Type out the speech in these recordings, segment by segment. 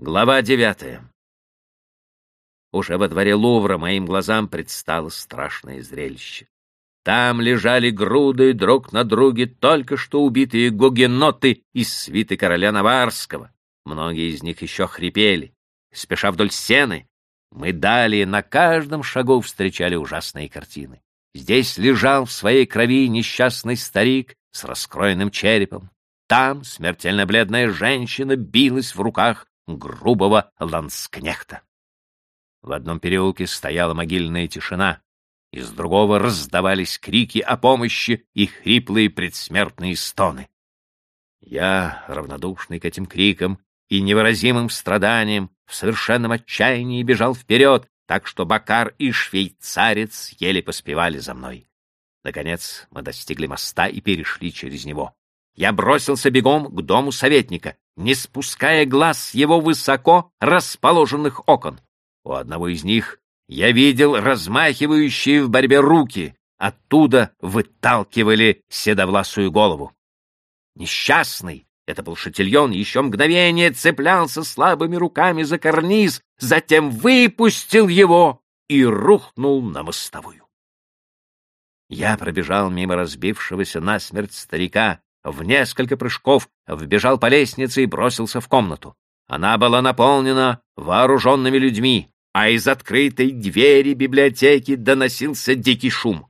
Глава 9. Уже во дворе Лувра моим глазам предстало страшное зрелище. Там лежали груды друг на друге только что убитые гугеноты из свиты короля Наварского. Многие из них еще хрипели. Спеша вдоль Сены, мы далее на каждом шагу встречали ужасные картины. Здесь лежал в своей крови несчастный старик с раскроенным черепом. Там смертельно бледная женщина билась в руках грубого ланскнехта. В одном переулке стояла могильная тишина, из другого раздавались крики о помощи и хриплые предсмертные стоны. Я, равнодушный к этим крикам и невыразимым страданиям, в совершенном отчаянии бежал вперед, так что Бакар и швейцарец еле поспевали за мной. Наконец мы достигли моста и перешли через него. Я бросился бегом к дому советника, не спуская глаз с его высоко расположенных окон. У одного из них я видел размахивающие в борьбе руки, оттуда выталкивали седовласую голову. Несчастный, это был Шатильон, еще мгновение цеплялся слабыми руками за карниз, затем выпустил его и рухнул на мостовую. Я пробежал мимо разбившегося насмерть старика, в несколько прыжков вбежал по лестнице и бросился в комнату. Она была наполнена вооруженными людьми, а из открытой двери библиотеки доносился дикий шум.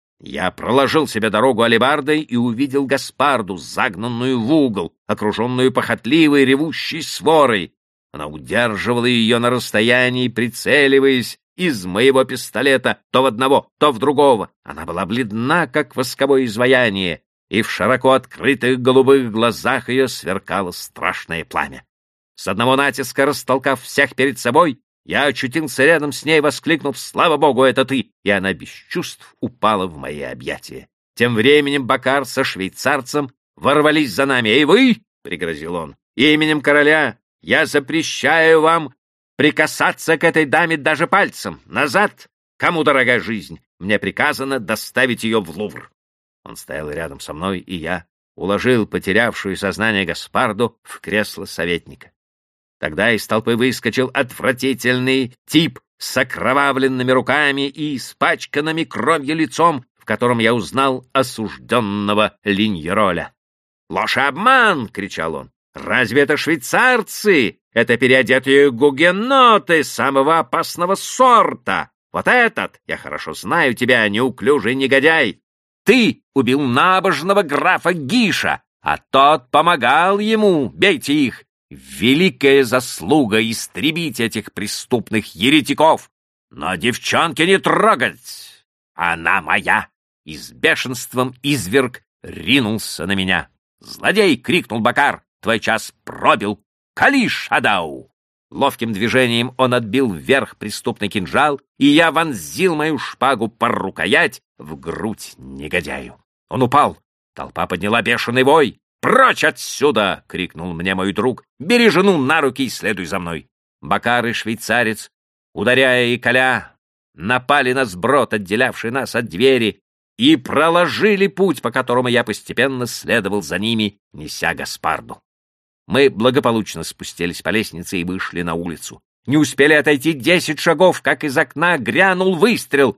Я проложил себе дорогу алебардой и увидел Гаспарду, загнанную в угол, окруженную похотливой ревущей сворой. Она удерживала ее на расстоянии, прицеливаясь из моего пистолета то в одного, то в другого. Она была бледна, как восковое изваяние, и в широко открытых голубых глазах ее сверкало страшное пламя. С одного натиска растолкав всех перед собой, я очутился рядом с ней, воскликнув: «Слава Богу, это ты!» И она без чувств упала в мои объятия. Тем временем Бакар со швейцарцем ворвались за нами. «И вы!» — пригрозил он. «Именем короля я запрещаю вам прикасаться к этой даме даже пальцем. Назад! Кому дорога жизнь? Мне приказано доставить ее в Лувр». Он стоял рядом со мной, и я уложил потерявшую сознание Гаспарду в кресло советника. Тогда из толпы выскочил отвратительный тип с окровавленными руками и испачканными кровью лицом, в котором я узнал осужденного Линьероля. «Ложь и обман!» — кричал он. «Разве это швейцарцы? Это переодетые гугеноты самого опасного сорта! Вот этот, я хорошо знаю тебя, неуклюжий негодяй! Ты убил набожного графа Гиша, а тот помогал ему. Бейте их! Великая заслуга истребить этих преступных еретиков! Но девчонки не трогать! Она моя!» И с бешенством изверг ринулся на меня. «Злодей!» — крикнул Бакар. «Твой час пробил! Кали Шадау!» Ловким движением он отбил вверх преступный кинжал, и я вонзил мою шпагу по рукоять в грудь негодяю. Он упал. Толпа подняла бешеный вой. «Прочь отсюда!» — крикнул мне мой друг. «Бери жену на руки и следуй за мной!» Бакар и швейцарец, ударяя и коля, напали на сброд, отделявший нас от двери, и проложили путь, по которому я постепенно следовал за ними, неся Гаспарду. Мы благополучно спустились по лестнице и вышли на улицу. Не успели отойти 10 шагов, как из окна грянул выстрел.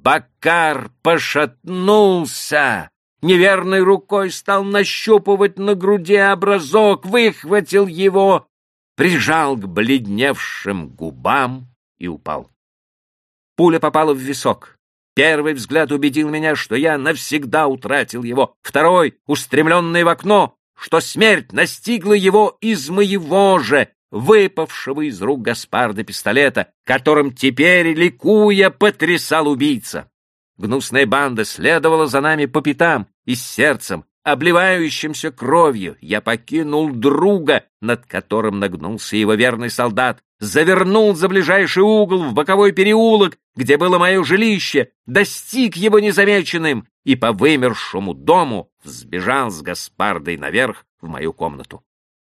Бакар пошатнулся. Неверной рукой стал нащупывать на груди образок, выхватил его, прижал к бледневшим губам и упал. Пуля попала в висок. Первый взгляд убедил меня, что я навсегда утратил его. Второй, устремленный в окно, что смерть настигла его из моего же, выпавшего из рук Гаспарда пистолета, которым теперь, ликуя, потрясал убийца. Гнусная банда следовала за нами по пятам, и с сердцем, обливающимся кровью, я покинул друга, над которым нагнулся его верный солдат, завернул за ближайший угол в боковой переулок, где было мое жилище, достиг его незамеченным и по вымершему дому взбежал с Гаспардой наверх в мою комнату.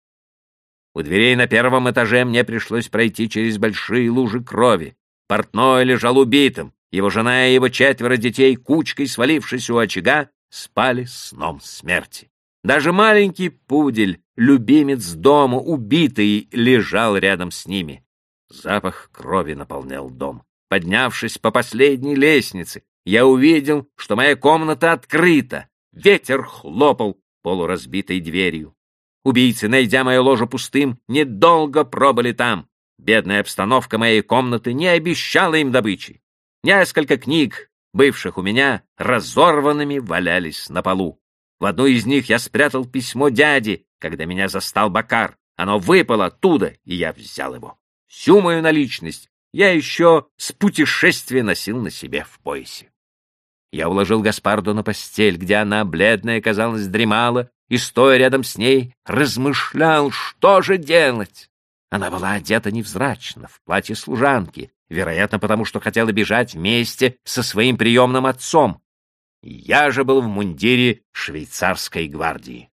У дверей на первом этаже мне пришлось пройти через большие лужи крови. Портной лежал убитым, его жена и его 4 детей, кучкой свалившись у очага, спали сном смерти. Даже маленький пудель любимец дома, убитый, лежал рядом с ними. Запах крови наполнял дом. Поднявшись по последней лестнице, я увидел, что моя комната открыта. Ветер хлопал полуразбитой дверью. Убийцы, найдя мое ложе пустым, недолго пробыли там. Бедная обстановка моей комнаты не обещала им добычи. Несколько книг, бывших у меня, разорванными валялись на полу. В одну из них я спрятал письмо дяди, когда меня застал Бакар. Оно выпало оттуда, и я взял его. Всю мою наличность я еще с путешествия носил на себе в поясе. Я уложил Гаспарду на постель, где она, бледная, казалось, дремала, и, стоя рядом с ней, размышлял, что же делать. Она была одета невзрачно, в платье служанки, вероятно, потому что хотела бежать вместе со своим приемным отцом. Я же был в мундире швейцарской гвардии.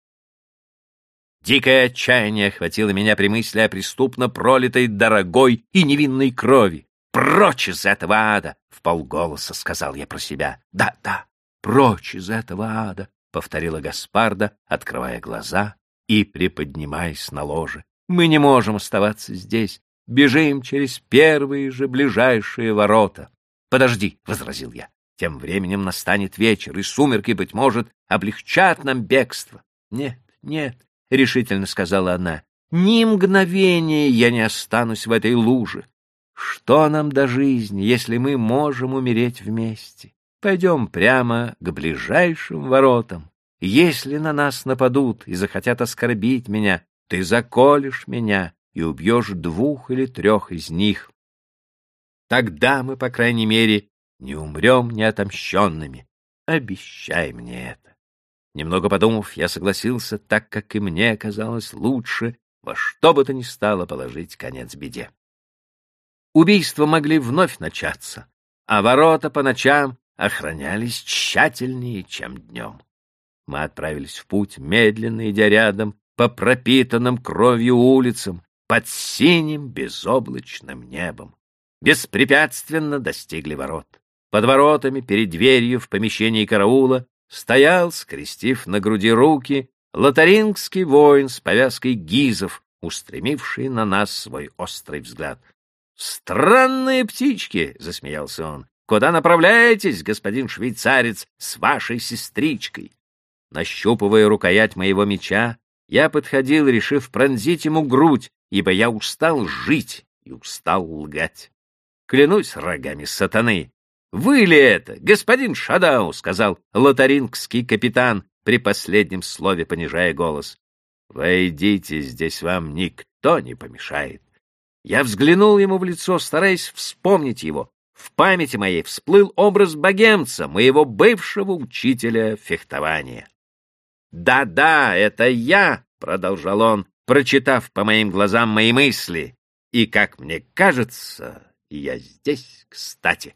Дикое отчаяние охватило меня при мысли о преступно пролитой дорогой и невинной крови. «Прочь из этого ада!» — вполголоса сказал я про себя. «Да, прочь из этого ада!» — повторила Гаспарда, открывая глаза и приподнимаясь на ложе. «Мы не можем оставаться здесь. Бежим через первые же ближайшие ворота». «Подожди», — возразил я. «Тем временем настанет вечер, и сумерки, быть может, облегчат нам бегство». «Нет, нет», — решительно сказала она, — «ни мгновения я не останусь в этой луже. Что нам до жизни, если мы можем умереть вместе? Пойдем прямо к ближайшим воротам. Если на нас нападут и захотят оскорбить меня, ты заколешь меня и убьешь 2 или 3 из них. Тогда мы, по крайней мере, не умрем неотомщенными. Обещай мне это». Немного подумав, я согласился, так как и мне казалось лучше во что бы то ни стало положить конец беде. Убийства могли вновь начаться, а ворота по ночам охранялись тщательнее, чем днем. Мы отправились в путь, медленно идя рядом по пропитанным кровью улицам, под синим безоблачным небом. Беспрепятственно достигли ворот. Под воротами, перед дверью в помещении караула, стоял, скрестив на груди руки, лотарингский воин с повязкой гизов, устремивший на нас свой острый взгляд. «Странные птички!» — засмеялся он. «Куда направляетесь, господин швейцарец, с вашей сестричкой?» Нащупывая рукоять моего меча, я подходил, решив пронзить ему грудь, ибо я устал жить и устал лгать. «Клянусь рогами сатаны! Вы ли это, господин Шадау?» — сказал лотарингский капитан, при последнем слове понижая голос. «Войдите, здесь вам никто не помешает». Я взглянул ему в лицо, стараясь вспомнить его. В памяти моей всплыл образ богемца, моего бывшего учителя фехтования. «Да, это я», — продолжал он, прочитав по моим глазам мои мысли. «И, как мне кажется, я здесь кстати».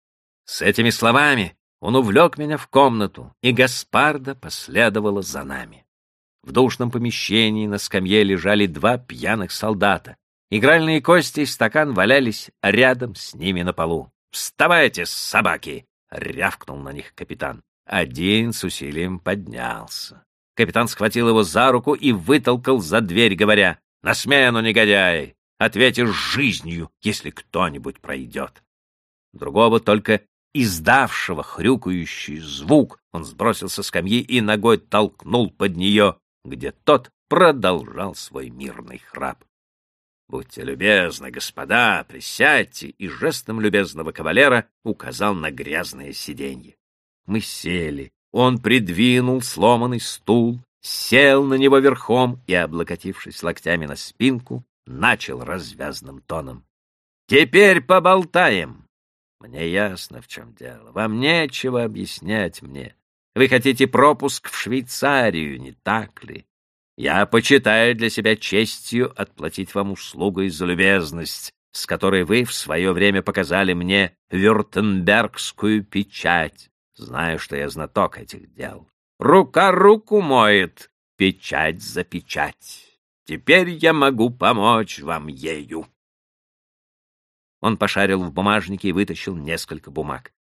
С этими словами он увлек меня в комнату, и Гаспарда последовала за нами. В душном помещении на скамье лежали 2 пьяных солдата. Игральные кости и стакан валялись рядом с ними на полу. «Вставайте, собаки!» — рявкнул на них капитан. Один с усилием поднялся. Капитан схватил его за руку и вытолкал за дверь, говоря: «На смену, негодяй! Ответишь жизнью, если кто-нибудь пройдет». Другого, только издавшего хрюкающий звук, он сбросился с скамьи и ногой толкнул под нее, где тот продолжал свой мирный храп. «Будьте любезны, господа, присядьте», и жестом любезного кавалера указал на грязное сиденье. Мы сели. Он придвинул сломанный стул, сел на него верхом и, облокотившись локтями на спинку, начал развязным тоном: «Теперь поболтаем. Мне ясно, в чем дело. Вам нечего объяснять мне. Вы хотите пропуск в Швейцарию, не так ли? Я почитаю для себя честью отплатить вам услугой за любезность, с которой вы в свое время показали мне вюртембергскую печать. Знаю, что я знаток этих дел. Рука руку моет, печать за печать. Теперь я могу помочь вам ею». Он пошарил в бумажнике и вытащил несколько бумаг.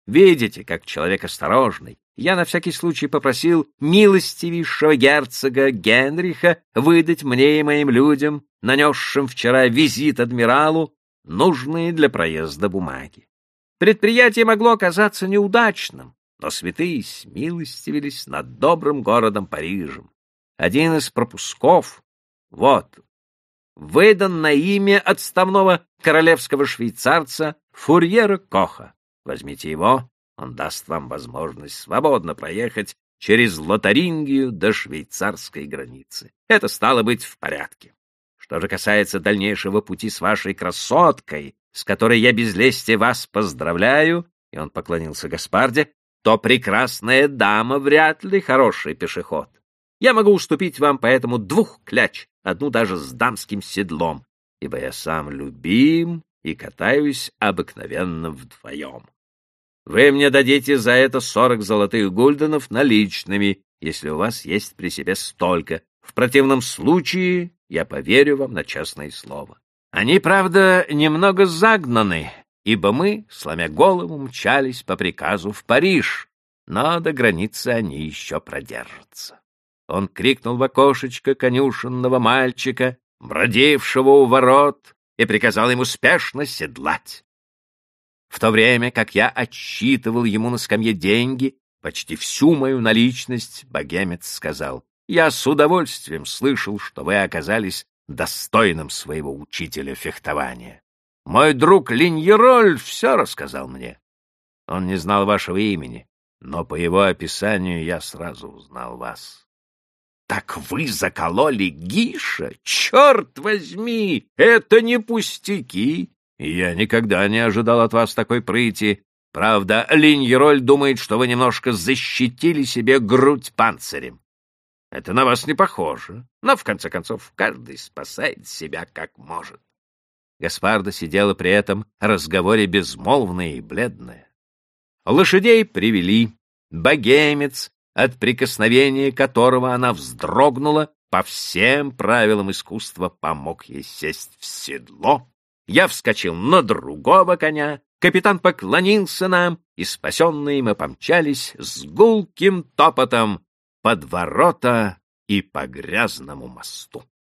Видите, как человек осторожный. Я на всякий случай попросил милостивейшего герцога Генриха выдать мне и моим людям, нанесшим вчера визит адмиралу, нужные для проезда бумаги. Предприятие могло оказаться неудачным, но святые смилостивились над добрым городом Парижем. Один из пропусков, вот, выдан на имя отставного королевского швейцарца Фурьера Коха. Возьмите его, он даст вам возможность свободно проехать через Лотарингию до швейцарской границы. Это стало быть в порядке. Что же касается дальнейшего пути с вашей красоткой, с которой я без лести вас поздравляю, и он поклонился Гаспарде, то прекрасная дама вряд ли хороший пешеход. Я могу уступить вам поэтому 2 кляч, одну даже с дамским седлом, ибо я сам любим и катаюсь обыкновенно вдвоем. Вы мне дадите за это 40 золотых гульденов наличными, если у вас есть при себе столько. В противном случае я поверю вам на честное слово. Они, правда, немного загнаны, ибо мы, сломя голову, мчались по приказу в Париж, но до границы они еще продержатся. Он крикнул в окошечко конюшенного мальчика, бродившего у ворот, и приказал ему спешно седлать. В то время, как я отсчитывал ему на скамье деньги, почти всю мою наличность, богемец сказал: «Я с удовольствием слышал, что вы оказались достойным своего учителя фехтования. Мой друг Линьероль все рассказал мне. Он не знал вашего имени, но по его описанию я сразу узнал вас». «Так вы закололи Гиша? Черт возьми! Это не пустяки! Я никогда не ожидал от вас такой прыти. Правда, Линьероль думает, что вы немножко защитили себе грудь панцирем. Это на вас не похоже, но, в конце концов, каждый спасает себя как может». Гаспарда сидела при этом разговоре безмолвная и бледная. Лошадей привели. Богемец, от прикосновения которого она вздрогнула, по всем правилам искусства помог ей сесть в седло. Я вскочил на другого коня, капитан поклонился нам, и спасенные мы помчались с гулким топотом под ворота и по грязному мосту.